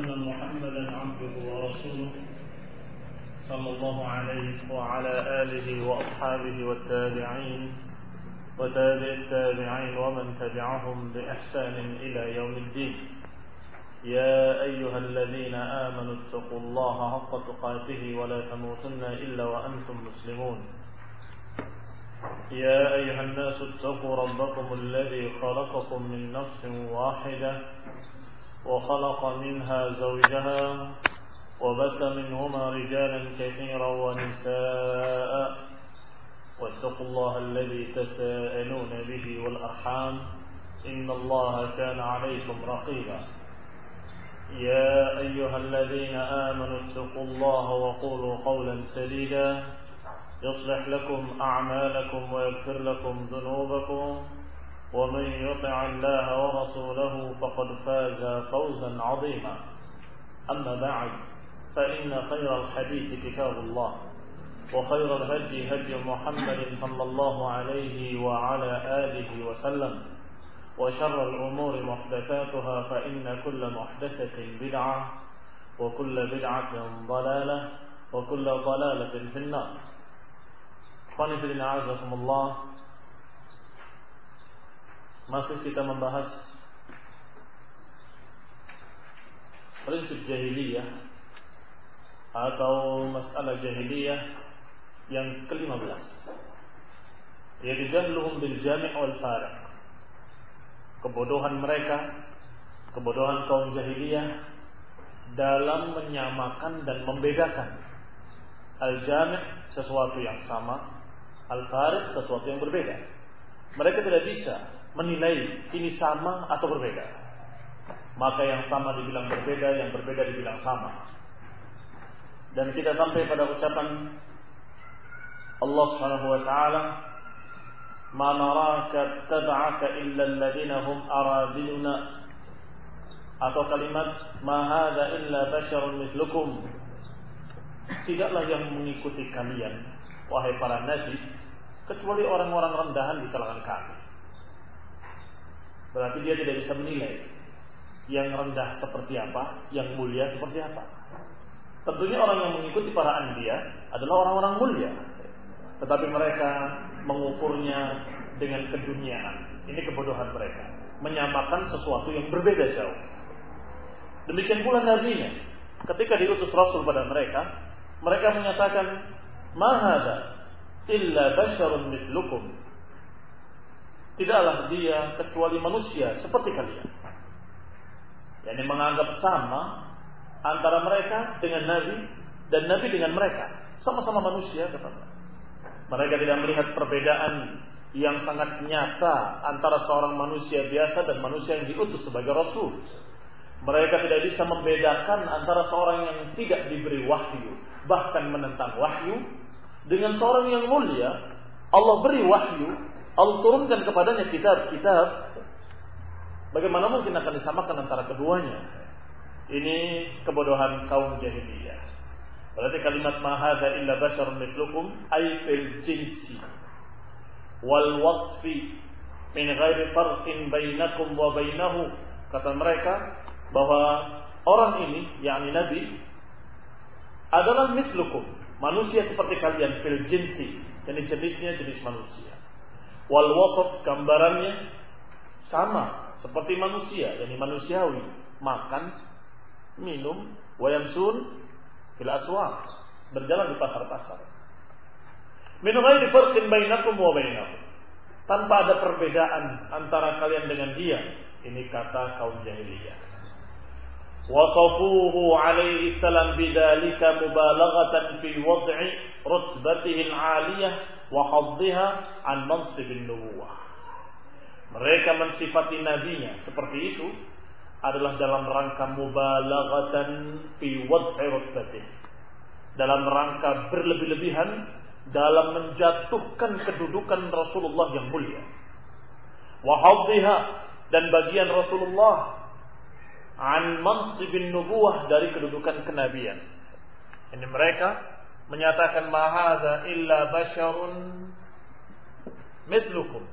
أن محمدا عبده ورسوله صلى الله عليه وعلى آله وأصحابه والتابعين وتابع التابعين ومن تبعهم بإحسان إلى يوم الدين. يا أيها الذين آمنوا اتقوا الله حق تقاته ولا تموتن إلا وأنتم مسلمون. يا أيها الناس اتقوا ربكم الذي خلقكم من نفس واحدة وخلق منها زوجها وبث منهما رجالا كثيرا ونساء واتقوا الله الذي تساءلون به والأرحام إن الله كان عليكم رقيبا. يا أيها الذين آمنوا اتقوا الله وقولوا قولا سديدا يصلح لكم أعمالكم ويغفر لكم ذنوبكم ومن يطع الله ورسوله فقد فاز فوزا عظيما. أما بعد فإن خير الحديث كتاب الله وخير الهدي هدي محمد صلى الله عليه وعلى آله وسلم وشر الأمور محدثاتها فإن كل محدثة بدعة وكل بدعة ضلالة وكل ضلالة في النار. Qanibillah azakumullah. Masih kita membahas prinsip jahiliyah atau masalah jahiliyah yang ke-15, yaitu jahluhum bil jami' wal fariq. Kebodohan mereka, kebodohan kaum jahiliyah dalam menyamakan dan membedakan. Al-jami' sesuatu yang sama, al-fariq sesuatu yang berbeda. Mereka tidak bisa menilai ini sama atau berbeda. Maka yang sama dibilang berbeda, yang berbeda dibilang sama. Dan kita sampai pada ucapan Allah Subhanahu wa taala, "Ma naraka tab'aka illa alladhina hum aradiluna." Atau kalimat, "Ma hadza illa basharun mithlukum." Tidaklah yang mengikuti kalian, wahai para nabi, kecuali orang-orang rendahan di kalangan kami. Berarti dia tidak bisa menilai yang rendah seperti apa, yang mulia seperti apa. Tentunya orang yang mengikuti para anbiya adalah orang-orang mulia, tetapi mereka mengukurnya dengan keduniaan. Ini kebodohan mereka, menyamakan sesuatu yang berbeda jauh. Demikian pula nabinya, ketika diutus Rasul pada mereka, mereka menyatakan, "Ma hadza illa basharun mithlukum." Tidaklah dia kecuali manusia seperti kalian. Yani menganggap sama antara mereka dengan Nabi dan Nabi dengan mereka. Sama-sama manusia, kata mereka. Mereka tidak melihat perbedaan yang sangat nyata antara seorang manusia biasa dan manusia yang diutus sebagai Rasul. Mereka tidak bisa membedakan antara seorang yang tidak diberi wahyu, bahkan menentang wahyu, dengan seorang yang mulia. Allah beri wahyu, Allah turunkan kepadanya kitab-kitab. Bagaimana mungkin akan disamakan antara keduanya? Ini kebodohan kaum jahiliyah. Berarti kalimat ma hadza illa basharun mithlukum ay fil jinsi wal wasfi min ghairi farqin bainakum wa bainahu. Kata mereka bahwa orang ini, yakni Nabi, adalah mithlukum, manusia seperti kalian, fil jinsi, jadi jenisnya jenis manusia. Wal wasf, gambarannya sama seperti manusia, yakni manusiawi, makan, minum, wa yamsun fil aswaq, berjalan di pasar-pasar. Min ghairi farqin bainakum wa bainahu, tanpa ada perbedaan antara kalian dengan dia. Ini kata kaum jahiliyah. Wasafuhu alaihi salam bidzalika mubalaghatan fi wad'i rutbatihi al-'aliyah wa hadhiha an mansibin nubuwah. Mereka mensifati nabinya seperti itu adalah dalam rangka mubalaghatan fi wad'i rutbatihi, dalam rangka berlebih-lebihan dalam menjatuhkan kedudukan Rasulullah yang mulia. Wa hadhiha, dan bagian Rasulullah, an mansibin nubuwah, dari kedudukan kenabian. Ini mereka menyatakan ma hadza illa basyarun mithlukum.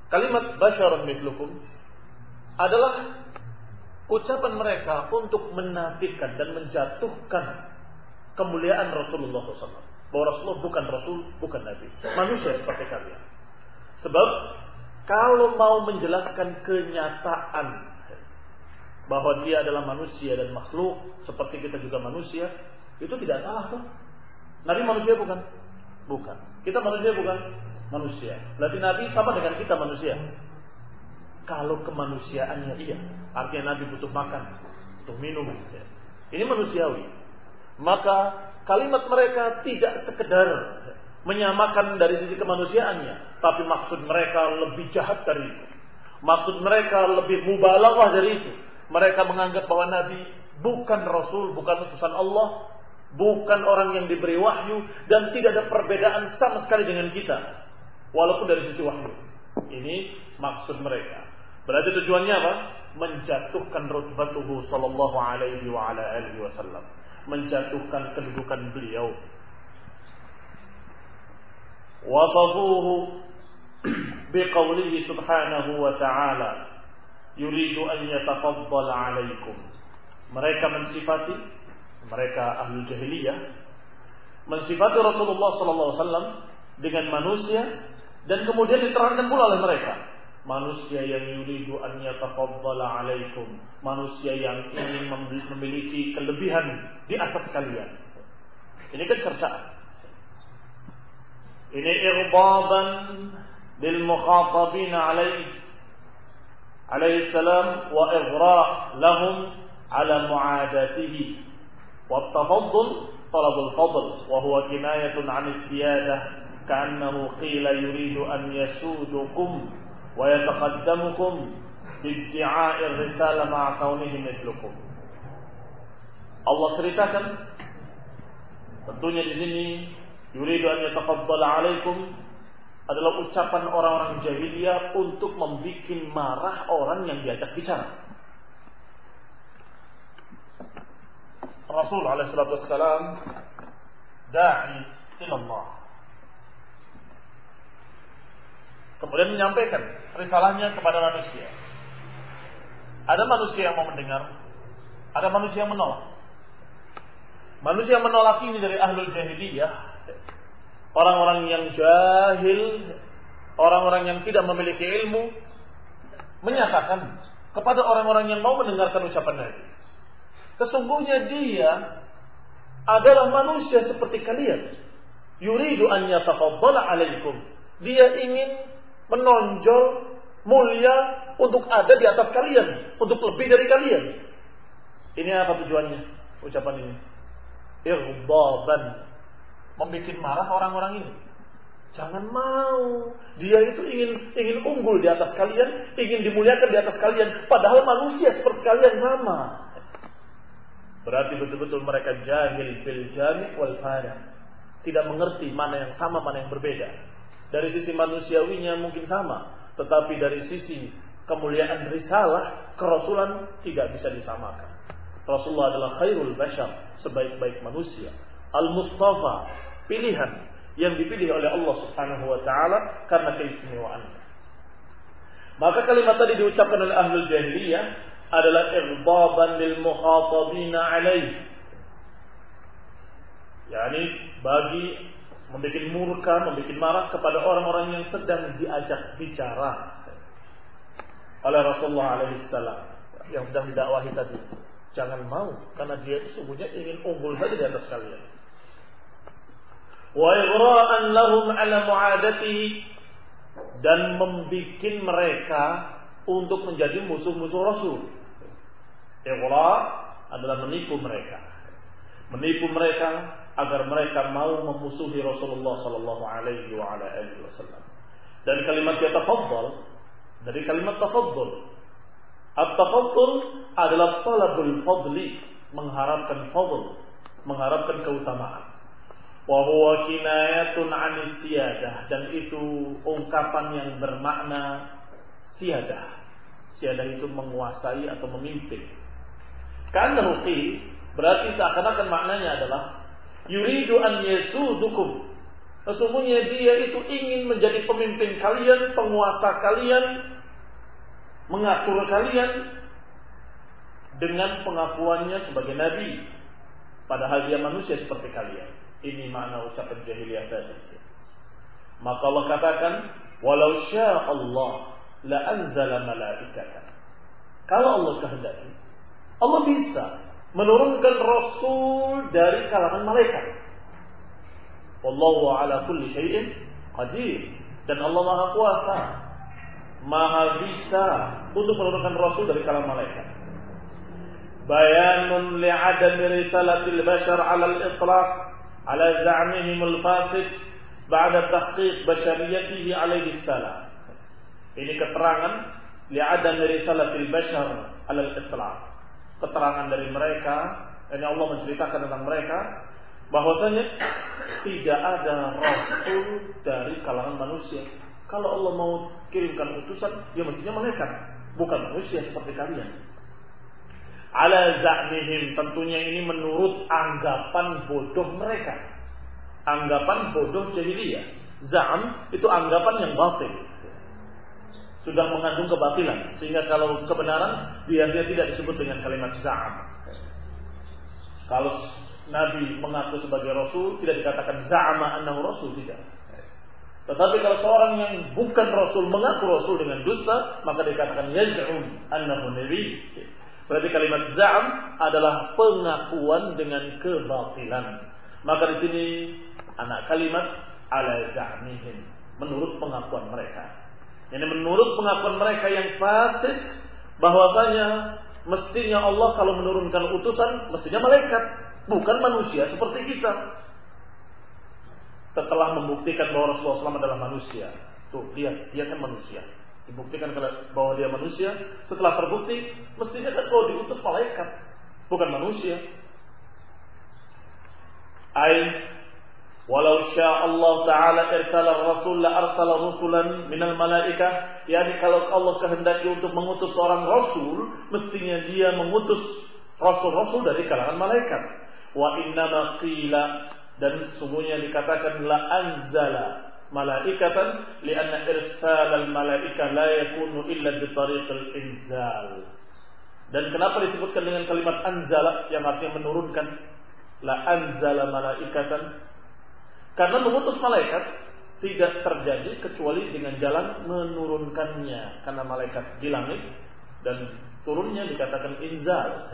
kalimat basyarun mithlukum adalah ucapan mereka untuk menafikan dan menjatuhkan kemuliaan Rasulullah SAW. Bahwa Rasulullah bukan Rasul, bukan Nabi, manusia seperti kalian. Sebab kalau mau menjelaskan kenyataan bahwa dia adalah manusia dan makhluk seperti kita juga manusia, itu tidak salah tuh. Nabi manusia bukan? Bukan. Kita manusia bukan? Manusia. Berarti Nabi sama dengan kita manusia. Kalau kemanusiaannya iya, artinya Nabi butuh makan, butuh minum. Ini manusiawi. Maka kalimat mereka tidak sekedar menyamakan dari sisi kemanusiaannya, tapi maksud mereka lebih jahat dari itu. Maksud mereka lebih mubalaghah dari itu. Mereka menganggap bahwa Nabi bukan Rasul, bukan utusan Allah, bukan orang yang diberi wahyu, dan tidak ada perbedaan sama sekali dengan kita, walaupun dari sisi wahyu. Ini maksud mereka. Berarti tujuannya apa? Menjatuhkan rutbatuhu sallallahu alaihi wa ala alihi wasallam, menjatuhkan kedudukan beliau. Wasafuhu biqaulihi subhanahu wa ta'ala yuridu an yatafaddal alaikum. Mereka mensifati, mereka ahli jahiliyah mensifati Rasulullah sallallahu alaihi wasallam dengan manusia, dan kemudian diterangkan pula oleh mereka, manusia yang yuridu an yatafaddala alaikum, manusia yang ingin memiliki kelebihan di atas kalian. Ini kan cercaan. Ini irbaban bil mukhatabin alaihi salam wa ighra' lahum ala mu'adatihi. Wa tafaddul talabul fadl wa huwa kinayatun 'an as-siyadah ka'annahu qila yuridu an yasudukum wa yataqaddamukum bid'a'ir risalah ma'a kaunihi mithlukum. Allah ceritakan tentunya di sini yuridu an yatafaddala alaikum adalah ucapan orang-orang jahiliyah untuk membuat marah orang yang diajak bicara. Rasul alaihi salatu wassalam da'i ila Allah, kemudian menyampaikan risalahnya kepada manusia. Ada manusia yang mau mendengar, ada manusia yang menolak. Manusia yang menolak ini dari ahlul jahiliyah, orang-orang yang jahil, orang-orang yang tidak memiliki ilmu, menyatakan kepada orang-orang yang mau mendengarkan ucapan Nabi, sesungguhnya dia adalah manusia seperti kalian. Yuridu an yatafaddala alaikum. Dia ingin menonjol, mulia untuk ada di atas kalian, untuk lebih dari kalian. Ini apa tujuannya ucapan ini? Irbaban, membikin marah orang-orang ini. Jangan mau. Dia itu ingin unggul di atas kalian, ingin dimuliakan di atas kalian, padahal manusia seperti kalian sama. Berarti betul-betul mereka jahil bil jami' wal fana. Tidak mengerti mana yang sama, mana yang berbeda. Dari sisi manusiawinya mungkin sama, tetapi dari sisi kemuliaan risalah, kerasulan tidak bisa disamakan. Rasulullah adalah khairul bashar, sebaik-baik manusia, al-mustafa, pilihan yang dipilih oleh Allah Subhanahu wa taala karena keistimewaannya. Maka kalimat tadi diucapkan oleh ahlul jahiliyah adalah irbaban lil mukhatabina alaih, yakni bagi membuat murka, membuat marah kepada orang-orang yang sedang diajak bicara oleh Rasulullah alaihi salam, yang sedang didakwahi tadi. Jangan mau, karena dia sesungguhnya ingin unggul saja di atas kalian. Wa ighra'an lahum ala mu'adatihi, dan membikin mereka untuk menjadi musuh-musuh Rasul. Ighra' adalah menipu mereka. Menipu mereka agar mereka mau memusuhi Rasulullah sallallahu alaihi wa ala alihi wasallam. Dan kalimat yatafaddal dari kalimat tafaddul. At-tafaddul adalah talabul fadli, mengharapkan fadl, mengharapkan keutamaan. Wa huwa kinayatun 'anis siyadah, dan itu ungkapan yang bermakna siyadah. Siyadah itu menguasai atau memimpin. Karena ruqi berarti seakan-akan maknanya adalah yuridu an yasudukum, Sesungguhnya dia itu ingin menjadi pemimpin kalian, penguasa kalian, mengatur kalian dengan pengakuannya sebagai nabi. Padahal dia manusia seperti kalian. Ini makna ucapan jahiliyah tadi. Maka Allah katakan, walau syaa Allah la anzala malaikatan. Kalau Allah kehendaki, Allah bisa menurunkan rasul dari kalangan malaikat. Wallahu ala kulli syai'in qadir. Dan Allah Maha Kuasa, Maha bisa untuk menurunkan rasul dari kalangan malaikat. Bayanun li'adami risalatil bashar 'ala al-itlaq 'ala za'mihim al-fasid ba'da tahqiq bashariyatihi alaihi salam. Ini keterangan li'adami risalatil bashar 'ala al-itlaq. Keterangan dari mereka, ini Allah menceritakan tentang mereka bahwasanya tidak ada rasul dari kalangan manusia. Kalau Allah mau kirimkan utusan, dia mestinya malaikat, bukan manusia seperti kalian. Ala za'mihim, tentunya ini menurut anggapan bodoh mereka. Anggapan bodoh jahiliyah. Za'am itu anggapan yang batil, sudah mengandung kebatilan, sehingga kalau kebenaran biasanya tidak disebut dengan kalimat za'am. Kalau Nabi mengaku sebagai Rasul, tidak dikatakan za'ama annahu Rasul, tidak. Tetapi kalau seorang yang bukan Rasul mengaku Rasul dengan dusta, maka dikatakan yaz'um annahu Nabi. Berarti kalimat za'am adalah pengakuan dengan kebatilan. Maka di sini anak kalimat ala za'mihim, menurut pengakuan mereka. Ini menurut pengakuan mereka yang fasid, bahwasanya mestinya Allah kalau menurunkan utusan mestinya malaikat, bukan manusia seperti kita. Setelah membuktikan bahwa Rasulullah SAW adalah manusia, tuh lihat, dia kan manusia. Dibuktikan bahwa dia manusia, setelah terbukti mestinya kan kalau diutus malaikat, bukan manusia. Walau syaa Allah Ta'ala irsala rasul la arsala rusulan minal malaikah. Yani kalau Allah kehendaki untuk mengutus seorang rasul, mestinya dia mengutus rasul-rasul dari kalangan malaikat. Wa innama qila, dan sesungguhnya dikatakan la anzala malaikatan lianna irsal al malaikah la yakunu illa bi tariqil inzal. Dan kenapa disebutkan dengan kalimat anzala yang artinya menurunkan? La anzala malaikatan, karena mengutus malaikat tidak terjadi kecuali dengan jalan menurunkannya. Karena malaikat di langit dan turunnya dikatakan inzal.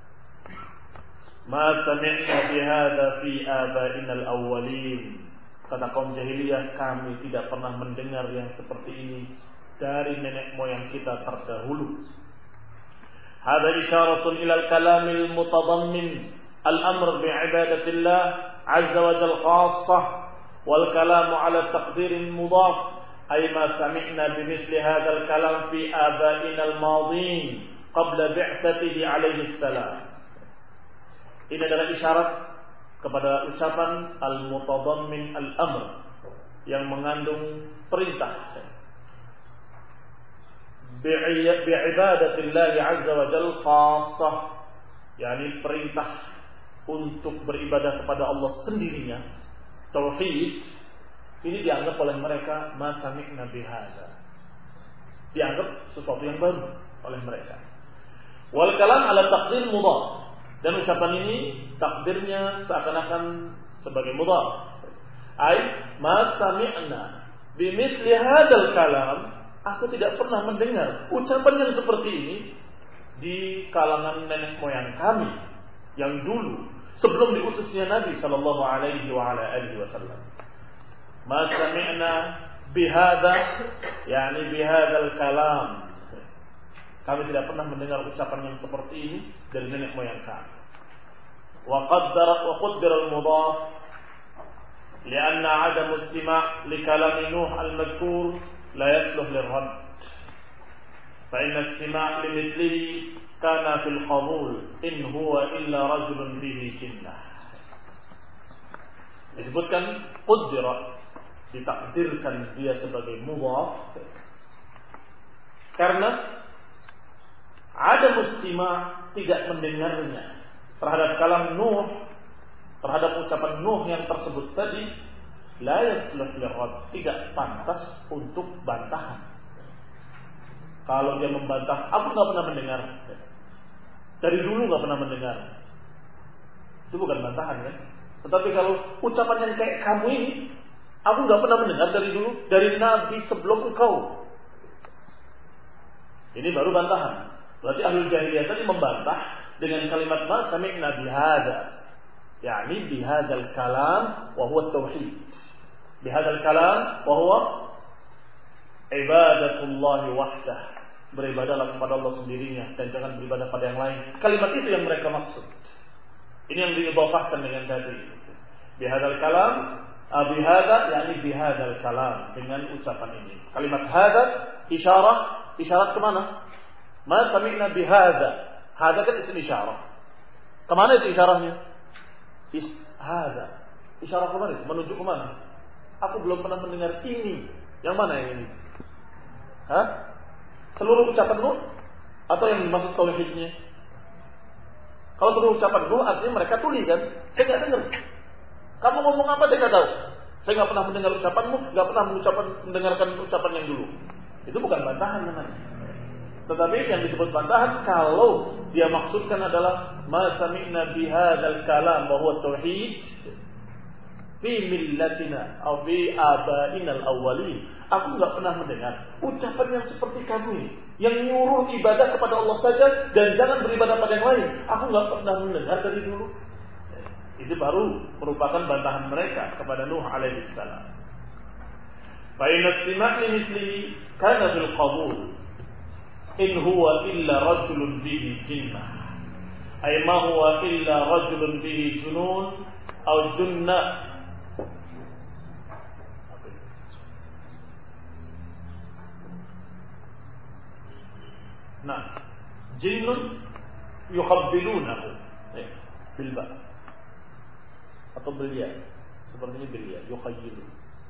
Ma sami'na bihadza fi aba'ina al-awwalin. Kata kaum jahiliyah, kami tidak pernah mendengar yang seperti ini dari nenek moyang kita terdahulu. Hada isyaratun ila al-kalam al-mutadammin al-amr bi'ibadatillah azza wa jalla khassah wal kalam ala taqdir mudaf ay ma sami'na bimithli hadha al-kalam fi aba'ina al-madin qabla bi'tsatihi alaihi salam. Ini adalah isyarat kepada ucapan al-mutadammin al-amr yang mengandung perintah bi'ibadatillah azza wa jalla khassah, yakni perintah untuk beribadah kepada Allah sendirinya, tauhid. Ini dianggap oleh mereka ma sami'na bihadza, dianggap sesuatu yang baru oleh mereka. Wal kalam ala taqdir mudhaf, dan ucapan ini takdirnya seakan-akan sebagai mudhaf. Ai ma sami'na bimithli hadzal kalam, aku tidak pernah mendengar ucapan yang seperti ini di kalangan nenek moyang kami yang dulu sebelum diutusnya Nabi sallallahu alaihi wa ala alihi wasallam. Ma sami'na bihadza, yakni bihadzal kalam, kami tidak pernah mendengar ucapan yang seperti ini dari nenek moyang kami. Wa qaddara al-mudhaf lianna 'adam istima' li kalam Nuh al-madhkur la yasluh lirad. Fa inna istima' li mithlihi kana fil qabul in huwa illa rajulun bihi jinnah. Disebutkan qaddara, ditakdirkan dia sebagai mudhaf karena ada mustima tidak mendengarnya terhadap kalam Nuh, terhadap ucapan Nuh yang tersebut tadi, la yasluh lirad, tidak pantas untuk bantahan. Kalau dia membantah, aku nggak pernah mendengar, dari dulu nggak pernah mendengar, itu bukan bantahan kan? Tetapi kalau ucapan yang kayak kamu ini, aku nggak pernah mendengar dari dulu, dari Nabi sebelum engkau, ini baru bantahan. Berarti ahlul jahiliyah tadi membantah dengan kalimat ma sami'na bihadza, yakni bihadzal kalam wa huwa tauhid. Bihadzal kalam wa huwa ibadatullah wahdah. Beribadahlah kepada Allah sendirinya dan jangan beribadah pada yang lain. Kalimat itu yang mereka maksud. Ini yang diidhafahkan dengan tadi. Bihadzal kalam, bihadza yakni bihadzal kalam, dengan ucapan ini. Kalimat hadza isyarat kemana? Ma sami'na bihadza. Hadza kan isim isyarah. Kemana itu isyarahnya? Hadza. Isyarah kemana? Menuju kemana? Aku belum pernah mendengar ini. Yang mana yang ini? Hah? Seluruh ucapanmu? Atau yang dimaksud tauhidnya? Kalau seluruh ucapanmu artinya mereka tuli kan? Saya nggak dengar. Kamu ngomong apa saya nggak tahu. Saya nggak pernah mendengar ucapanmu, nggak pernah mendengarkan ucapan yang dulu. Itu bukan bantahan namanya. Tetapi yang disebut bantahan kalau dia maksudkan adalah ma sami'na bihadzal kalam wa huwa tauhid fi millatina aw fi abainal awwalin. Aku enggak pernah mendengar ucapan yang seperti kamu ini, yang nyuruh ibadah kepada Allah saja dan jangan beribadah pada yang lain. Aku enggak pernah mendengar dari dulu. Itu baru merupakan bantahan mereka kepada Nuh alaihi salam. Fa inna istima' li mislihi kana bil qabul. In huwa illa rajulun bihi jinnah. Ay ma huwa illa rajulun bihi junun aw junna. Nah, jinnun yukhabbilunahu bil ba atau belia, sepertinya belia, yukhayyilun.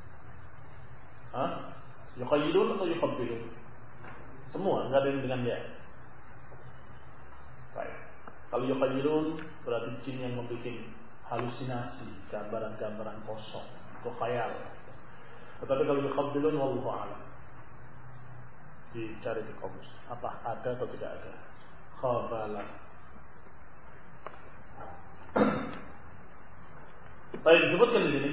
Yukhayyilun atau yukhabbilun? Semua, enggak ada yang dengan dia. Baik. Kalau yukhayyilun berarti jin yang membuat halusinasi, gambaran-gambaran kosong, atau khayal. Tetapi kalau yukhabbilun wallahu a'lam. Dicari di kamus, apa ada atau tidak ada? Khabala. Baik, disebutkan di sini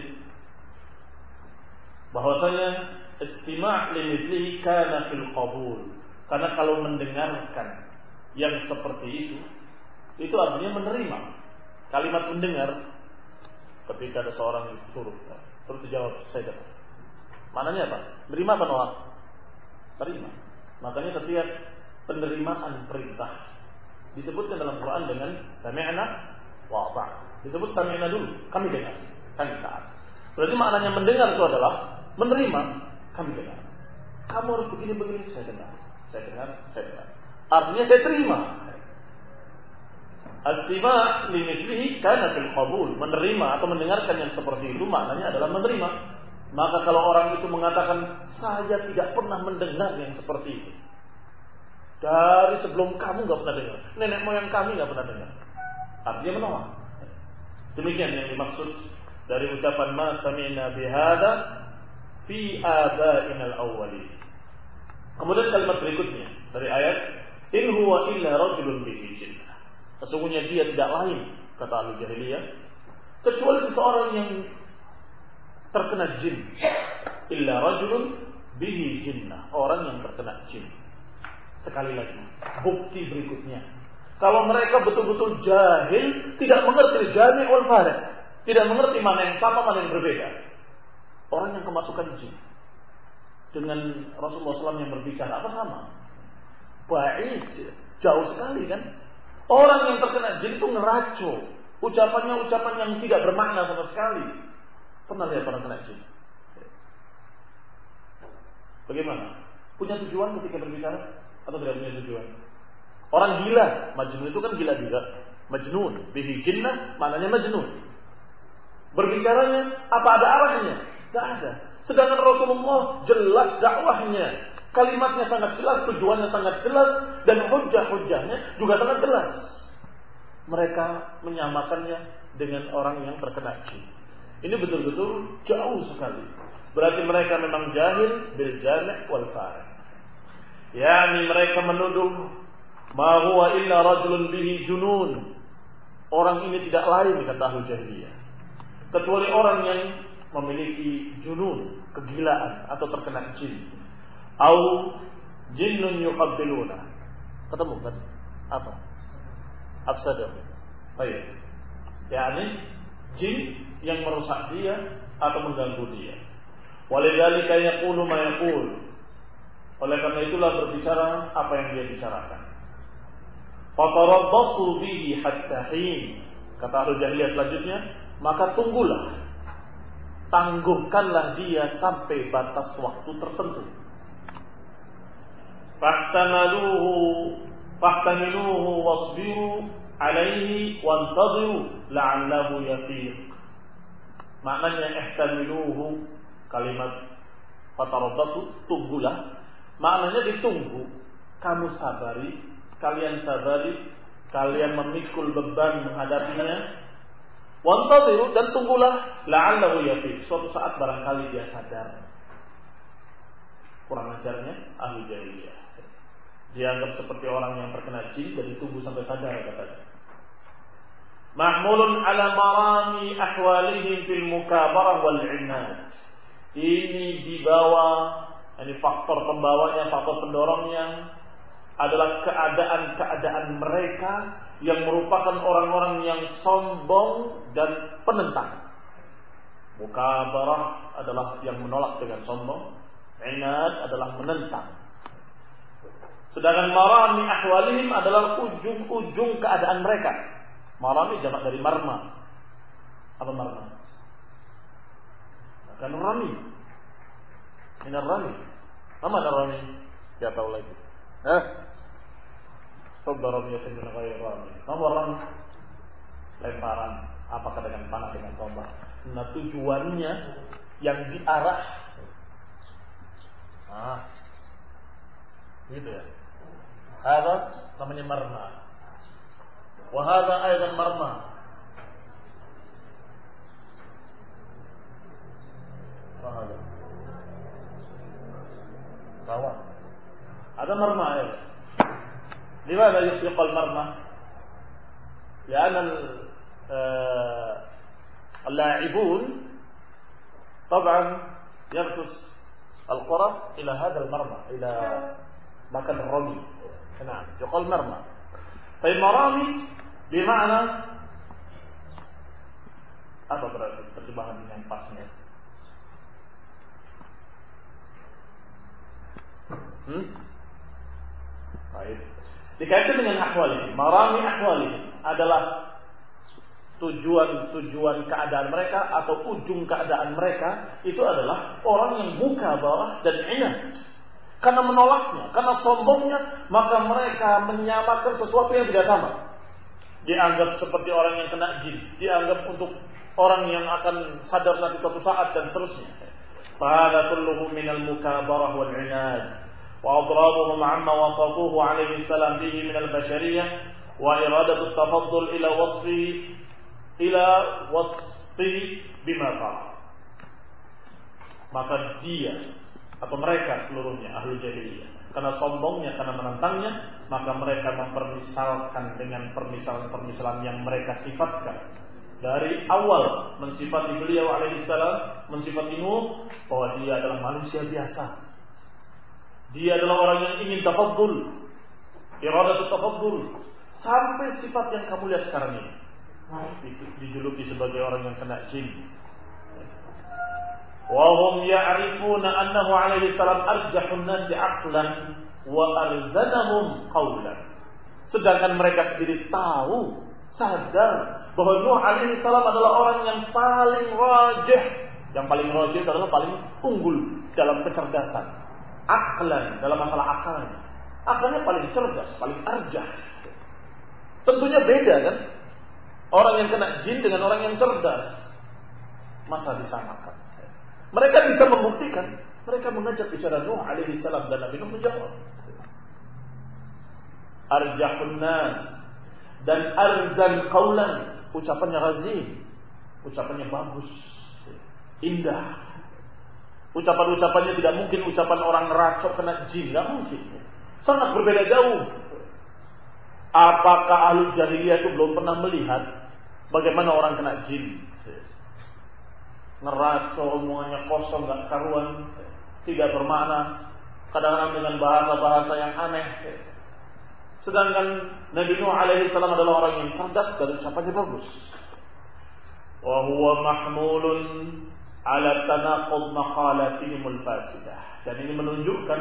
bahwasanya istima' li mithlihi kana fil qabul. Karena kalau mendengarkan yang seperti itu artinya menerima. Kalimat mendengar, ketika ada seorang yang suruh, terus dijawab saya kata. Maknanya apa? Menerima atau nolak? Terima. Makanya setiap penerimaan perintah disebutkan dalam Quran dengan sami'na wa ata'na. Disebut sami'na dulu, kami dengar, kami taat. Berarti maknanya mendengar itu adalah menerima, kami dengar. Kamu harus begini-begini, saya dengar. Saya dengar. Artinya saya terima. As-sima' li mithlihi kana fil qabul. Menerima atau mendengarkan yang seperti itu maknanya adalah menerima. Maka kalau orang itu mengatakan saya tidak pernah mendengar yang seperti itu, dari sebelum kamu nggak pernah dengar, nenek moyang kami nggak pernah dengar, artinya menolak. Demikian yang dimaksud dari ucapan ma sami'na bihadza fi abainal awwalin. Kemudian kalimat berikutnya dari ayat in huwa illa rajulun bihi jinnah. Sesungguhnya dia tidak lain, kata ahli jahiliyah, kecuali seseorang yang terkena jin. Illa rajulun bihi jinnah, orang yang terkena jin. Sekali lagi, bukti berikutnya. Kalau mereka betul-betul jahil, tidak mengerti jami'ul farid, tidak mengerti mana yang sama, mana yang berbeda. Orang yang kemasukan jin dengan Rasulullah SAW yang berbicara apa sama? Baik, jauh sekali kan? Orang yang terkena jin itu ngeracu, ucapannya ucapan yang tidak bermakna sama sekali. Pernah lihat orang kena jin? Bagaimana? Punya tujuan ketika berbicara atau tidak punya tujuan? Orang gila, majnun itu kan gila juga. Majnun, bihi jinnah, maknanya majnun. Berbicaranya apa ada arahnya? Tidak ada. Sedangkan Rasulullah jelas dakwahnya, kalimatnya sangat jelas, tujuannya sangat jelas, dan hujah-hujahnya juga sangat jelas. Mereka menyamakannya dengan orang yang terkena jin. Ini betul-betul jauh sekali. Berarti mereka memang jahil bil jami' wal farid. Yani mereka menuduh ma huwa illa rajulun bihi junun. Orang ini tidak lain kata ahli jahiliyah, kecuali orang yang memiliki junun, kegilaan atau terkena jin. Au jinnun yuqabbiluna. Ketemu kan? Apa? Afsadah. Baik. Yani jin yang merusak dia atau mengganggu dia. Walidzalika yaqulu ma yaqul. Oleh karena itulah berbicara apa yang dia bicarakan. Fatarabbasu bihi hatta hin. Kata ahli jahiliyah selanjutnya, maka tunggulah, tangguhkanlah dia sampai batas waktu tertentu. Fahtamiluhu wasbiru alaihi wantadhiru la'allahu yafiq. Maknanya ihtamiluhu, kalimat fatarabbasu, tunggulah. Maknanya ditunggu, kamu sabari, kalian sabari, kalian memikul beban menghadapinya. Wantadhiru, dan tunggulah la'allahu yafiq, suatu saat barangkali dia sadar. Kurang ajarnya ahli jahiliyah. Dianggap seperti orang yang terkena jin dan ditunggu sampai sadar katanya. Mahmulun ala marami ahwalihim fil mukabarah wal inad. Ini dibawa, ini faktor pembawanya, faktor pendorongnya adalah keadaan-keadaan mereka yang merupakan orang-orang yang sombong dan penentang. Mukabarah adalah yang menolak dengan sombong, inad adalah menentang. Sedangkan marami ahwalihim adalah ujung-ujung keadaan mereka. Marami jamak dari marma. Apa marma? Akan rami. Ini rami. Apa rami? Tidak tahu lagi. Sabda ramiyatan min ghairi rami. Apa rami? Lemparan. Apakah dengan panah, dengan tombak? Nah, tujuannya yang diarah. Gitu ya. Ada namanya marma. Wahada ayat marma. Wahada. Kawan. Ada marma ya. Dimana yuqal marma? لأن اللاعبون طبعا يغطس القرى إلى هذا المرمى إلى مكان الرمي. نعم يقال مرمى. طيب مرامي بمعنى apa berarti terjemahan yang pasnya? Baik. Dikaitkan dengan ahwal ini, marami ahwal ini adalah tujuan keadaan mereka atau ujung keadaan mereka itu adalah orang yang mukabarah dan inad. Karena menolaknya, karena sombongnya, maka mereka menyamakan sesuatu yang tidak sama. Dianggap seperti orang yang kena jin, dianggap untuk orang yang akan sadar nanti suatu saat dan seterusnya. Fahada kulluhu minal mukabarah wal inad. Wa adrabuhum amma wasafuhu alaihi salam bihi minal bashariyah wa iradatu tafaddul ila wasfihi bima fa'al. Maka dia atau mereka seluruhnya ahli jahiliyah, karena sombongnya, karena menentangnya, maka mereka mempermisalkan dengan permisalan-permisalan yang mereka sifatkan. Dari awal mensifati beliau alaihi salam, mensifati Nuh bahwa dia adalah manusia biasa. Dia adalah orang yang ingin tafaddul, iradatu tafaddul, sampai sifat yang kamu lihat sekarang ini. Dijuluki sebagai orang yang kena jin. Wahum ya'rifuna annahu alaihi salam arjahun nasi aqlan wa arzanahum qawlan. Sedangkan mereka sendiri tahu, sadar bahwa Nuh alaihi salam adalah orang yang paling rajih. Yang paling rajih adalah paling unggul dalam kecerdasan. Aqlan dalam masalah akalnya. Akalnya paling cerdas, paling arjah. Tentunya beda kan? Orang yang kena jin dengan orang yang cerdas. Masa disamakan? Mereka bisa membuktikan. Mereka mengajak bicara Nuh alaihi salam dan Nabi Nuh menjawab. Arjahun nas dan arzan qaulan, ucapannya razin, ucapannya bagus. indah. Ucapan-ucapannya tidak mungkin ucapan orang neracok kena jin, nggak mungkin. Sangat berbeda jauh. Apakah ahli jahiliyah itu belum pernah melihat bagaimana orang kena jin? Neracok, omongannya kosong, nggak karuan, tidak bermakna, kadang-kadang dengan bahasa-bahasa yang aneh. Sedangkan Nabi Nuh alaihi salam adalah orang yang cerdas dan ucapannya bagus. Wa huwa mahmulun ala tanaqud maqalatihimul fasidah. Dan ini menunjukkan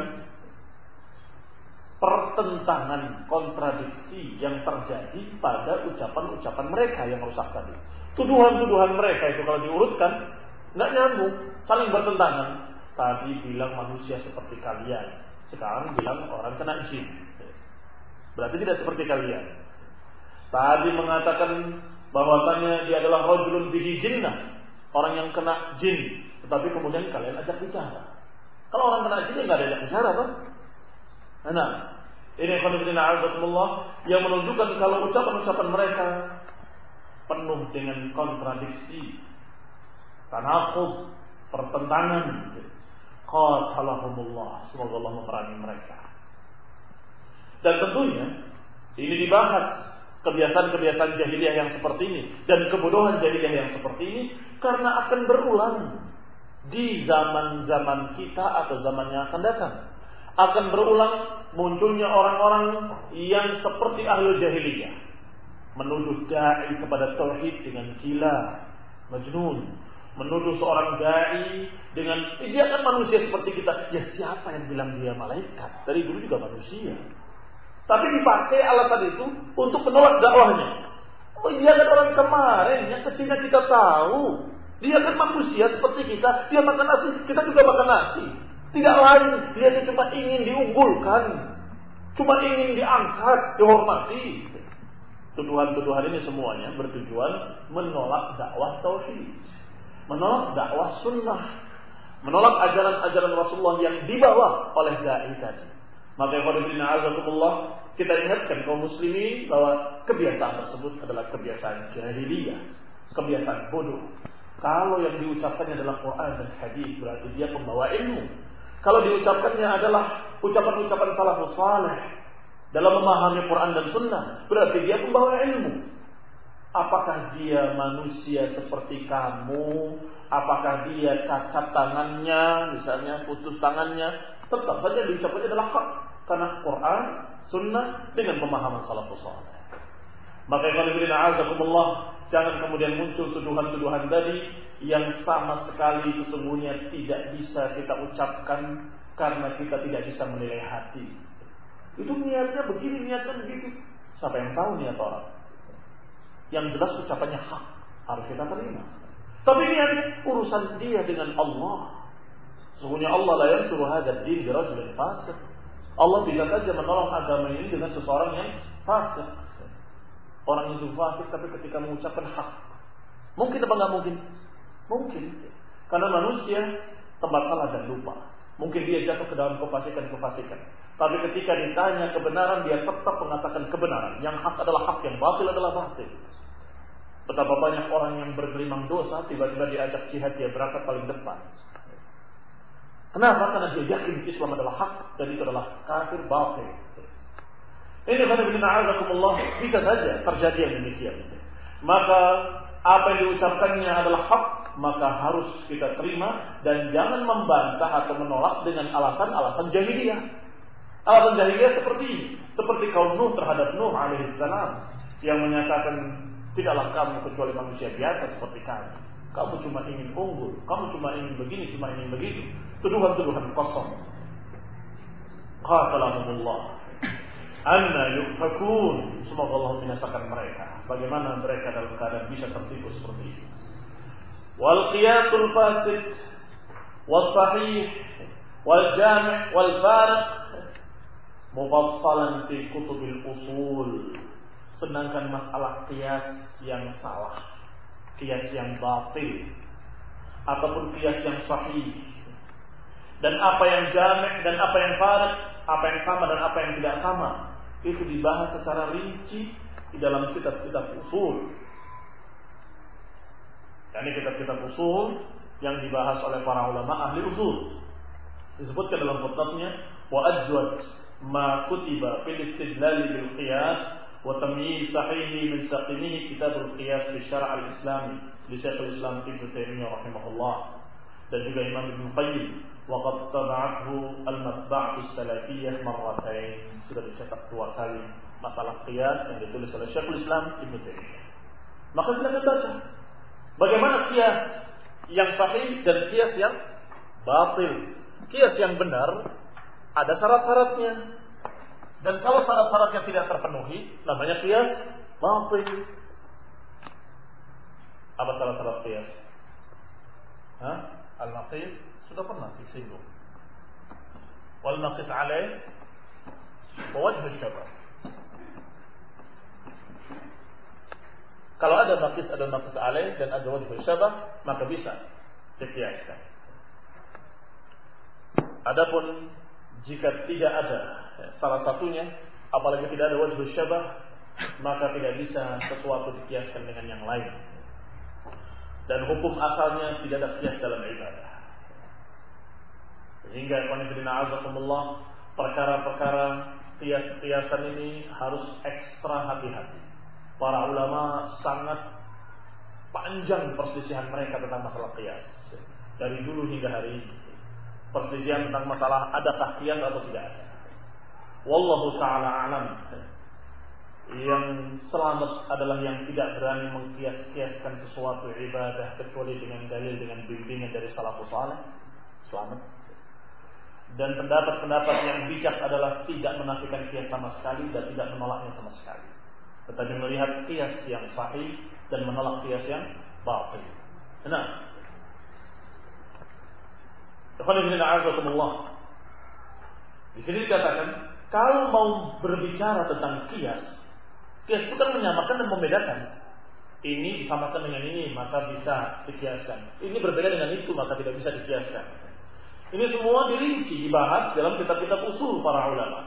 pertentangan, kontradiksi yang terjadi pada ucapan-ucapan mereka yang rusak tadi. Tuduhan-tuduhan mereka itu kalau diurutkan nggak nyambung, saling bertentangan. Tadi bilang manusia seperti kalian, sekarang bilang orang kena jin. Berarti tidak seperti kalian. Tadi mengatakan bahwasanya dia adalah rajulun bihi jinnah, orang yang kena jin, tetapi kemudian kalian ajak bicara. Kalau orang kena jin nggak ada ajak bicara, kan? Nah, ini khonibina azakumullah yang menunjukkan kalau ucapan-ucapan mereka penuh dengan kontradiksi, tanaqud, pertentangan. Qatalahumullah, semoga Allah memerangi mereka. Dan tentunya ini dibahas kebiasaan-kebiasaan jahiliyah yang seperti ini dan kebodohan jahiliyah yang seperti ini karena akan berulang di zaman-zaman kita atau zaman yang akan datang. Akan berulang munculnya orang-orang yang seperti ahli jahiliyah, menuduh dai kepada tauhid dengan gila, majnun, menuduh seorang dai dengan dia kan manusia seperti kita. Ya siapa yang bilang dia malaikat? Dari dulu juga manusia. Tapi dipakai alasan itu untuk menolak dakwahnya. Oh dia kan orang kemarin yang kecilnya kita tahu. Dia kan manusia seperti kita. Dia makan nasi, kita juga makan nasi. Tidak lain, dia itu cuma ingin diunggulkan, cuma ingin diangkat, dihormati. Tuduhan-tuduhan ini semuanya bertujuan menolak dakwah tauhid, menolak dakwah sunnah, menolak ajaran-ajaran Rasulullah yang dibawa oleh dai tadi. Maka kita ingatkan kaum muslimin bahwa kebiasaan tersebut adalah kebiasaan jahiliyah, kebiasaan bodoh. Kalau yang diucapkannya adalah Quran dan hadis, berarti dia pembawa ilmu. Kalau diucapkannya adalah ucapan-ucapan salafus saleh dalam memahami Quran dan sunnah, berarti dia pembawa ilmu. Apakah dia manusia seperti kamu? Apakah dia cacat tangannya, misalnya putus tangannya? Tetap saja diucapkannya adalah hak, karena Quran, sunnah dengan pemahaman salafus saleh. Maka jangan kemudian muncul tuduhan-tuduhan tadi yang sama sekali sesungguhnya tidak bisa kita ucapkan karena kita tidak bisa menilai hati. Itu niatnya begini, niatnya begitu. Siapa yang tahu niat orang? Yang jelas ucapannya hak, harus kita terima. Tapi niatnya urusan dia dengan Allah. Sesungguhnya Allah la yansuru hadzal din bi rajulin fasik. Allah bisa saja menolong agama ini dengan seseorang yang fasik. Orang itu fasik tapi ketika mengucapkan hak. Mungkin apa enggak mungkin? Mungkin. Karena manusia tempat salah dan lupa. Mungkin dia jatuh ke dalam kefasikan. Tapi ketika ditanya kebenaran, dia tetap mengatakan kebenaran. Yang hak adalah hak, yang batil adalah batil. Betapa banyak orang yang bergelimang dosa, tiba-tiba diajak jihad, dia berangkat paling depan. Kenapa? Karena dia yakin Islam adalah hak dan itu adalah kafir batil. Ini bisa saja terjadi yang demikian. Maka apa yang diucapkannya adalah hak, maka harus kita terima dan jangan membantah atau menolak dengan alasan-alasan jahiliyah. Alasan jahiliyah seperti ini, seperti kaum Nuh terhadap Nuh alaihissalam yang menyatakan tidaklah kamu kecuali manusia biasa seperti kami. Kamu cuma ingin unggul, kamu cuma ingin begini, cuma ingin begitu. Tuduhan-tuduhan kosong. Qatalahumullah. Anna yufakun. Semoga Allah binasakan mereka. Bagaimana mereka dalam keadaan bisa tertipu seperti itu. Wal qiyasul fasid wal sahih wal jami' wal fariq mufassalan fi kutubil usul. Sedangkan masalah qiyas yang salah, qiyas yang batil ataupun qiyas yang sahih, dan apa yang jami' dan apa yang fariq, apa yang sama dan apa yang tidak sama, itu dibahas secara rinci di dalam kitab-kitab usul. Yani kitab-kitab usul yang dibahas oleh para ulama ahli usul. Disebutkan dalam kitabnya wa ajwad ma kutiba fil istidlal bil qiyas wa tamyiz sahihi min saqimihi kitab al qiyas fi syara' al islami li Syekhul Islam Ibnu Taimiyah rahimahullah, dan juga Imam Ibnu Qayyim wa qad tab'athu al matba'atu salafiyah marratain, sudah dicetak 2 kali masalah qiyas yang ditulis oleh Syekhul Islam Ibnu Taimiyah. Maka silakan baca bagaimana qiyas yang sahih dan qiyas yang batil. Qiyas yang benar ada syarat-syaratnya, dan kalau syarat-syaratnya tidak terpenuhi namanya qiyas batil. Apa syarat-syarat qiyas? Al-maqis sudah pernah disinggung. Wal maqis alaih wa wajh syabah. Kalau ada maqis alaih dan ada wajh syabah, maka bisa dikiaskan. Adapun jika tidak ada salah satunya, apalagi tidak ada wajh syabah, maka tidak bisa sesuatu dikiaskan dengan yang lain. Dan hukum asalnya tidak ada kias dalam ibadah. Sehingga perkara-perkara kias-kiasan ini harus ekstra hati-hati. Para ulama sangat panjang perselisihan mereka tentang masalah kias dari dulu hingga hari ini. Perselisihan tentang masalah adakah qiyas atau tidak ada. Wallahu ta'ala alam. Yang selamat adalah yang tidak berani mengkias-kiaskan sesuatu ibadah kecuali dengan dalil, dengan bimbingan dari salafus saleh. Selamat. Dan pendapat-pendapat yang bijak adalah tidak menafikan qiyas sama sekali dan tidak menolaknya sama sekali, tetapi melihat qiyas yang sahih dan menolak qiyas yang batil. Nah, di sini dikatakan kalau mau berbicara tentang qiyas itu kan menyamakan dan membedakan. Ini disamakan dengan ini maka bisa dikiaskan. Ini berbeda dengan itu maka tidak bisa dikiaskan. Ini semua dirinci, dibahas dalam kitab-kitab usul para ulama.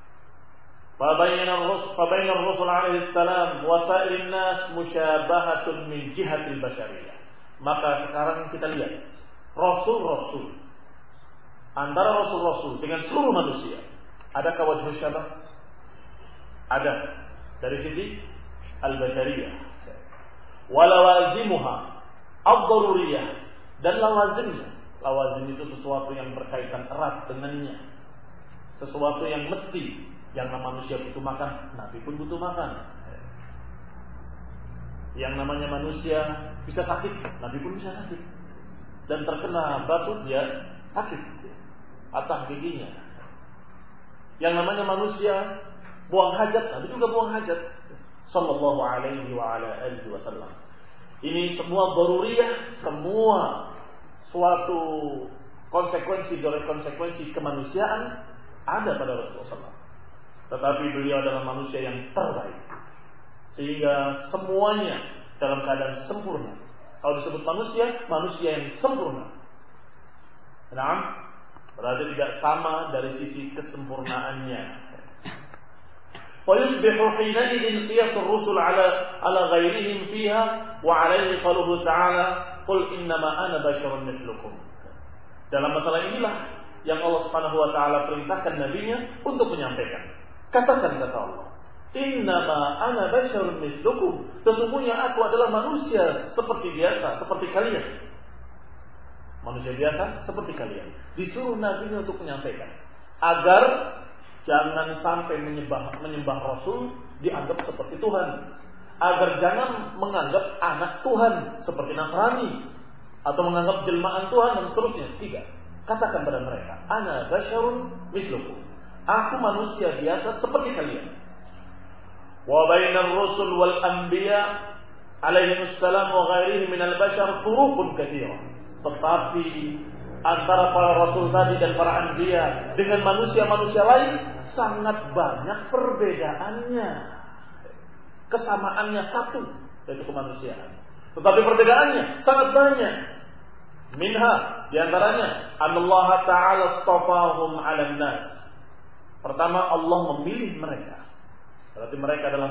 Fabaina ar-rusul alaihi salam wa sa'irin nas musyabahatun min jihatil basyariyah. Maka sekarang kita lihat rasul-rasul, antara rasul-rasul dengan seluruh manusia, adakah wajh syabah? Ada, dari sisi al-bashariyah. Walawazimuha ad-daruriyah, dan lawazimnya. Lawazim itu sesuatu yang berkaitan erat dengannya, sesuatu yang mesti. Yang namanya manusia butuh makan, Nabi pun butuh makan. Yang namanya manusia bisa sakit, Nabi pun bisa sakit. Dan terkena batu dia sakit, patah giginya. Yang namanya manusia buang hajat, Nabi juga buang hajat. Sallallahu alaihi wa ala alihi wasallam. Ini semua daruriyah, semua suatu konsekuensi dari konsekuensi kemanusiaan ada pada Rasulullah SAW. Tetapi beliau adalah manusia yang terbaik, sehingga semuanya dalam keadaan sempurna. Kalau disebut manusia, manusia yang sempurna. Nah, berarti tidak sama dari sisi kesempurnaannya. ويصبح حينئذ قياس الرسل على غيرهم فيها وعليه قوله تعالى قل إنما أنا بشر مثلكم. Dalam masalah inilah yang Allah Subhanahu wa taala perintahkan nabinya untuk menyampaikan. Katakan kata Allah, innama ana basyarun mislukum, sesungguhnya aku adalah manusia seperti biasa, seperti kalian. Manusia biasa seperti kalian. Disuruh nabinya untuk menyampaikan agar jangan sampai menyembah Rasul dianggap seperti Tuhan, agar jangan menganggap anak Tuhan seperti Nasrani atau menganggap jelmaan Tuhan dan seterusnya. Tidak. Katakan pada mereka, ana basyarun mislukum. Aku manusia biasa seperti kalian. Wa bainar rusul wal anbiya alaihi wassalam wa ghairihim minal bashar furuqun katsira. Tetapi antara para rasul tadi dan para anbiya dengan manusia-manusia lain sangat banyak perbedaannya. Kesamaannya satu, yaitu kemanusiaan. Tetapi perbedaannya sangat banyak. Minha, diantaranya Allah Ta'ala astafahum 'alan nas. Pertama, Allah memilih mereka. Berarti mereka adalah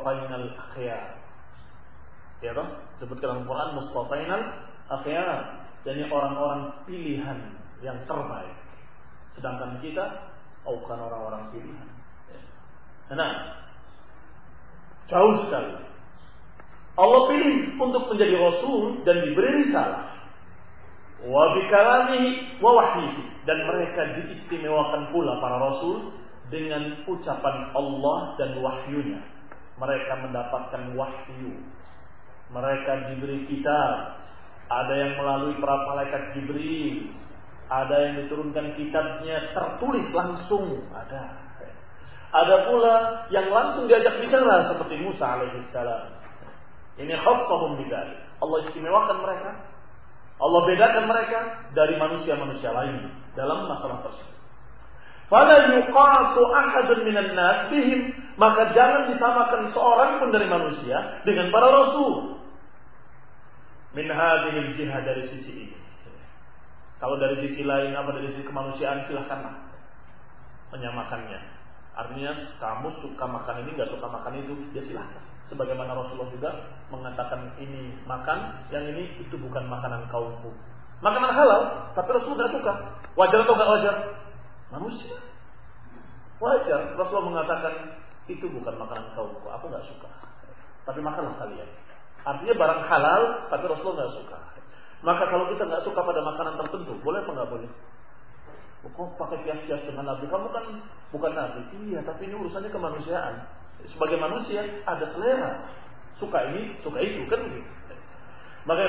mustafainal akhyar. Ya toh? Sebutkan dalam Quran mustafainal akhyar. jadi orang-orang pilihan yang terbaik. Sedangkan kita bukan orang-orang pilihan. Nah, jauh sekali. Allah pilih untuk menjadi Rasul dan diberi risalah. Wa bikalamihi wa wahyihi, dan mereka diistimewakan pula para Rasul dengan ucapan Allah dan wahyunya. Mereka mendapatkan wahyu. Mereka diberi kitab. Ada yang melalui para malaikat Jibril. Ada yang diturunkan kitabnya tertulis langsung. Ada pula yang langsung diajak bicara seperti Musa alaihissalam. Ini khassahum bidzalik. Allah istimewakan mereka. Allah bedakan mereka dari manusia-manusia lain dalam masalah tersebut. Fala yuqasu ahadun minan nas bihim, maka jangan disamakan seorang pun dari manusia dengan para rasul. Min hadhil jihad, dari sisi ini. Kalau dari sisi lain, dari sisi kemanusiaan, silahkanlah menyamakannya. Artinya kamu suka makan ini, nggak suka makan itu, ya silahkan. Sebagaimana Rasulullah juga mengatakan ini makan, yang ini itu bukan makanan kaumku. Makanan halal, tapi Rasulullah nggak suka. Wajar atau nggak wajar? Manusia. Wajar. Rasulullah mengatakan itu bukan makanan kaumku, aku nggak suka. Tapi makanlah kalian. Artinya barang halal, tapi Rasulullah nggak suka. Maka kalau kita nggak suka pada makanan tertentu, boleh apa nggak boleh? Kok pakai kias-kias dengan Nabi? Kamu kan bukan Nabi. Iya, tapi ini urusannya kemanusiaan. Sebagai manusia ada selera. Suka ini, suka itu, kan begitu. Maka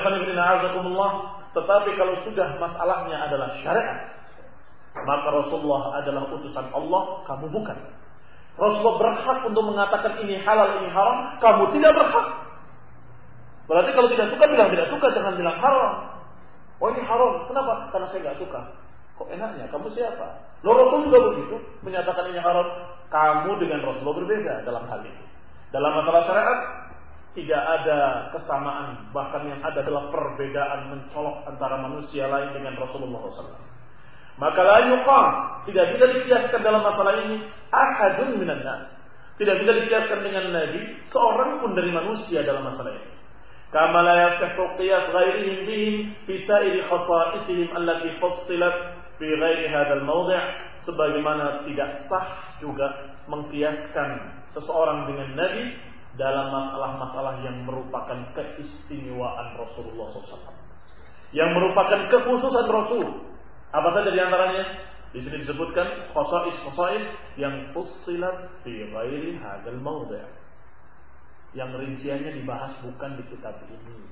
tetapi kalau sudah masalahnya adalah syariat, maka Rasulullah adalah utusan Allah, kamu bukan. Rasulullah berhak untuk mengatakan ini halal, ini haram, kamu tidak berhak. Berarti kalau tidak suka, bilang tidak suka, jangan bilang haram. Oh ini haram, kenapa? Karena saya nggak suka. Kok enaknya? Kamu siapa? Loh, Rasul juga begitu, menyatakan ini haram. Kamu dengan Rasulullah berbeda dalam hal ini. Dalam masalah syariat tidak ada kesamaan, bahkan yang ada adalah perbedaan mencolok antara manusia lain dengan Rasulullah SAW. Maka la yuqas, tidak bisa dikiaskan dalam masalah ini ahadun minan nas. Tidak bisa dikiaskan dengan Nabi seorang pun dari manusia dalam masalah ini. Kama la yasihhu qiyas ghairihim bihim fi sa'iri khasa'isihim allati fussilat fi ghairi hadzal mawdi', sebagaimana tidak sah juga mengkiaskan seseorang dengan Nabi dalam masalah-masalah yang merupakan keistimewaan Rasulullah SAW, yang merupakan kekhususan Rasul. Apa saja di antaranya? Di sini disebutkan khasa'is yang fussilat fi ghairi hadzal mawdi', yang rinciannya dibahas bukan di kitab ini.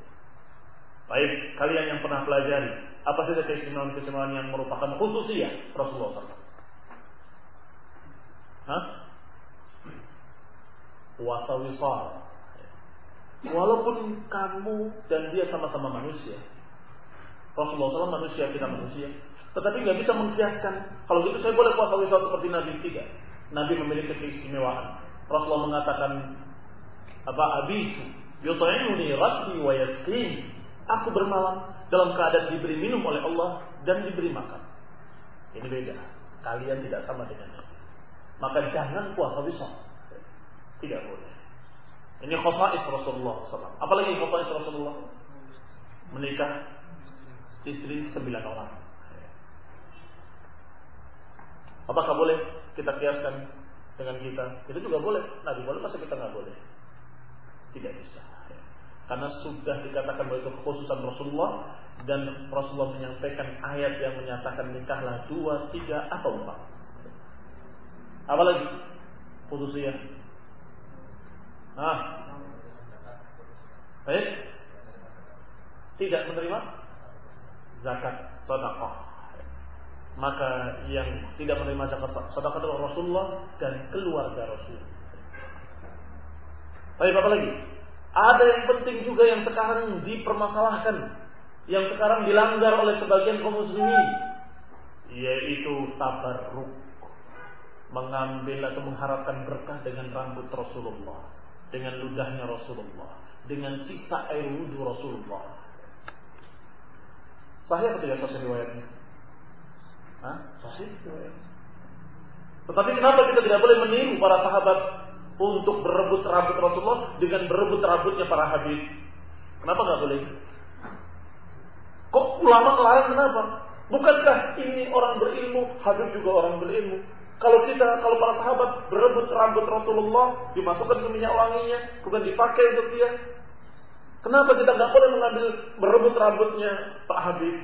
Baik, kalian yang pernah pelajari, apa saja keistimewaan-keistimewaan yang merupakan khususiyah Rasulullah SAW? Puasa wisal. Walaupun kamu dan dia sama-sama manusia, Rasulullah SAW manusia, kita manusia, tetapi nggak bisa mengkiaskan. Kalau gitu saya boleh puasa wisal seperti Nabi? Tidak. Nabi memiliki keistimewaan. Rasulullah mengatakan, abitu yut'imuni rabbi wa yasqini. Aku bermalam dalam keadaan diberi minum oleh Allah dan diberi makan. Ini beda. Kalian tidak sama dengannya. Maka jangan puasa wisal. Tidak boleh. Ini khasa'is Rasulullah SAW. Apalagi khasa'is Rasulullah? Menikah istri 9 orang. Apakah boleh kita kiaskan dengan kita? Itu juga boleh. Nabi boleh, masa kita nggak boleh? Tidak bisa. Karena sudah dikatakan bahwa itu kekhususan Rasulullah, dan Rasulullah menyampaikan ayat yang menyatakan nikahlah 2, 3 atau 4. Apalagi khususnya? Baik. Tidak menerima zakat sedekah. Maka yang tidak menerima zakat sedekah adalah Rasulullah dan keluarga Rasul. Baik, apa lagi? Ada yang penting juga yang sekarang dipermasalahkan, yang sekarang dilanggar oleh sebagian kaum muslimin, yaitu tabarruk, mengambil atau mengharapkan berkah dengan rambut Rasulullah, dengan ludahnya Rasulullah, dengan sisa air wudhu Rasulullah. Sahih atau tidak sahih riwayatnya? Sahih riwayatnya. Tetapi kenapa kita tidak boleh meniru para sahabat untuk berebut rambut Rasulullah dengan berebut rambutnya para habib? Kenapa nggak boleh? Kok ulama melarang kenapa? Bukankah ini orang berilmu, Habib juga orang berilmu. Kalau para sahabat berebut rambut Rasulullah, dimasukkan ke minyak wanginya, kemudian dipakai untuk dia. Kenapa kita nggak boleh berebut rambutnya Pak Habib?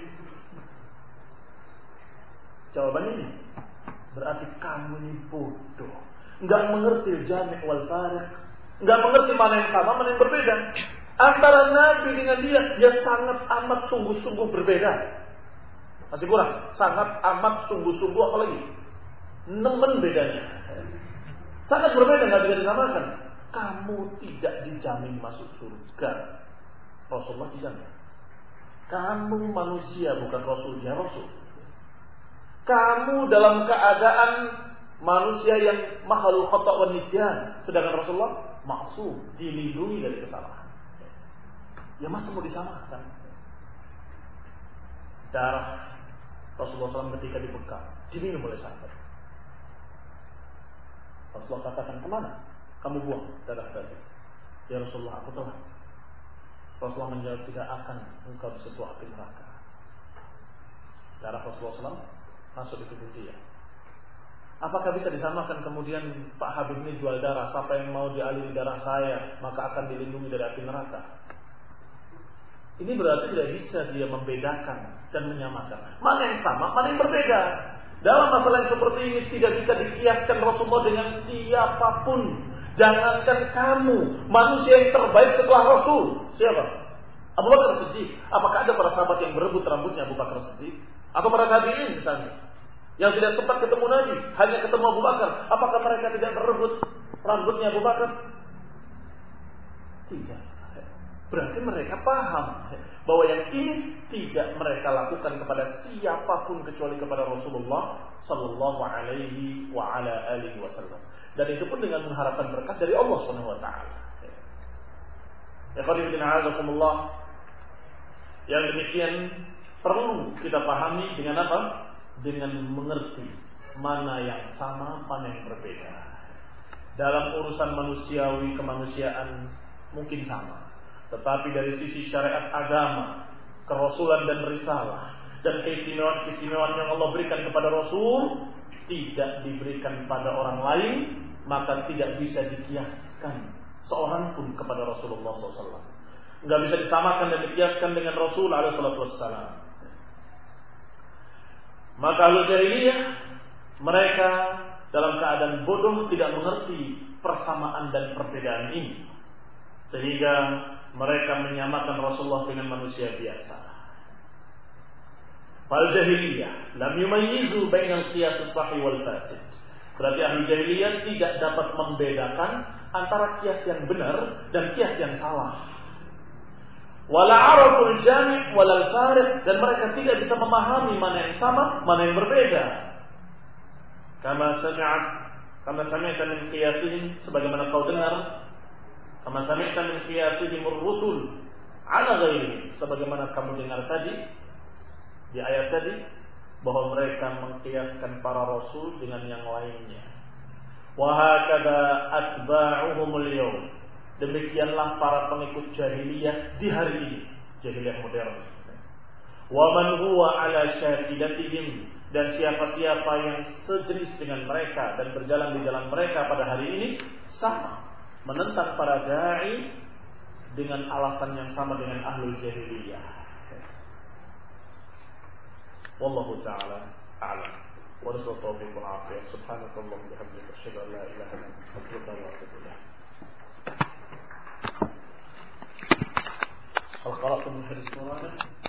Jawabannya ini, berarti kamu ini bodoh, nggak mengerti jami' wal fariq, nggak mengerti mana yang sama, mana yang berbeda. Antara Nabi dengan dia sangat amat sungguh-sungguh berbeda. Masih kurang, sangat amat sungguh-sungguh apalagi? Nemen bedanya. Sangat berbeda, nggak bisa disamakan. Kamu tidak dijamin masuk surga, Rasulullah dijamin. Kamu manusia, bukan Rasul, dia Rasul. Kamu dalam keadaan manusia yang makhluk khata' wa nisyan, sedangkan Rasulullah maksum, dilindungi dari kesalahan. Ya masa mau disamakan? Darah Rasulullah SAW ketika dibekap diminum oleh sahabat. Rasulullah katakan, kemana kamu buang darah tadi? Ya Rasulullah, aku telah. Rasulullah menjawab, tidak akan engkau disentuh api neraka. Darah Rasulullah SAW masuk di tubuh dia. Apakah bisa disamakan kemudian Pak Habib ini jual darah, siapa yang mau dialiri darah saya maka akan dilindungi dari api neraka? Ini berarti tidak bisa dia membedakan dan menyamakan mana yang sama, mana yang berbeda. Dalam masalah yang seperti ini tidak bisa dikiaskan Rasulullah dengan siapapun. Jangankan kamu, manusia yang terbaik setelah Rasul, siapa? Abu Bakar Siddiq. Apakah ada para sahabat yang berebut rambutnya Abu Bakar Siddiq? Atau para tabi'in misalnya, yang tidak sempat ketemu Nabi, hanya ketemu Abu Bakar, apakah mereka tidak berebut rambutnya Abu Bakar? Tidak. Berarti mereka paham bahwa yang ini tidak mereka lakukan kepada siapapun kecuali kepada Rasulullah sallallahu alaihi wa ala alihi wasallam. Dan itu pun dengan mengharapkan berkah dari Allah Subhanahu wa taala. Ya qadimina yang demikian perlu kita pahami dengan apa? Dengan mengerti mana yang sama, mana yang berbeda. Dalam urusan manusiawi, kemanusiaan mungkin sama, tetapi dari sisi syariat agama, kerasulan dan risalah, dan keistimewaan yang Allah berikan kepada Rasul tidak diberikan pada orang lain, maka tidak bisa dikiaskan seorang pun kepada Rasulullah SAW. Enggak bisa disamakan dan dikiaskan dengan Rasul SAW. Maka ahlu jahiliyah, mereka dalam keadaan bodoh tidak mengerti persamaan dan perbedaan ini, sehingga mereka menyamakan Rasulullah dengan manusia biasa. Fal jahiliyah lam yumayyizu bainal qiyas as-sahih wal fasid. Berarti ahli jahiliyah tidak dapat membedakan antara kias yang benar dan kias yang salah. Wala araful jami' walal fariq, dan mereka tidak bisa memahami mana yang sama, mana yang berbeda. Kama sami'ta min qiyasihim, sebagaimana kau dengar, kama sami'ta min qiyasihim ar-rusul ala ghairi, sebagaimana kamu dengar tadi di ayat tadi bahwa mereka mengkiaskan para rasul dengan yang lainnya. Wa hakadha atba'uhumul yawm, demikianlah para pengikut jahiliyah di hari ini, jahiliyah modern. Wa man huwa ala syakilatihim, dan siapa-siapa yang sejenis dengan mereka dan berjalan di jalan mereka pada hari ini sama, menentang para da'i dengan alasan yang sama dengan ahlul jahiliyah. Wallahu ta'ala a'lam. Wa nasallu tawfiq wal afiyah. Subhanakallahumma wa bihamdika asyhadu an la ilaha illa anta astaghfiruka wa atubu ilaik. هل قرأتم من حديث مولانا؟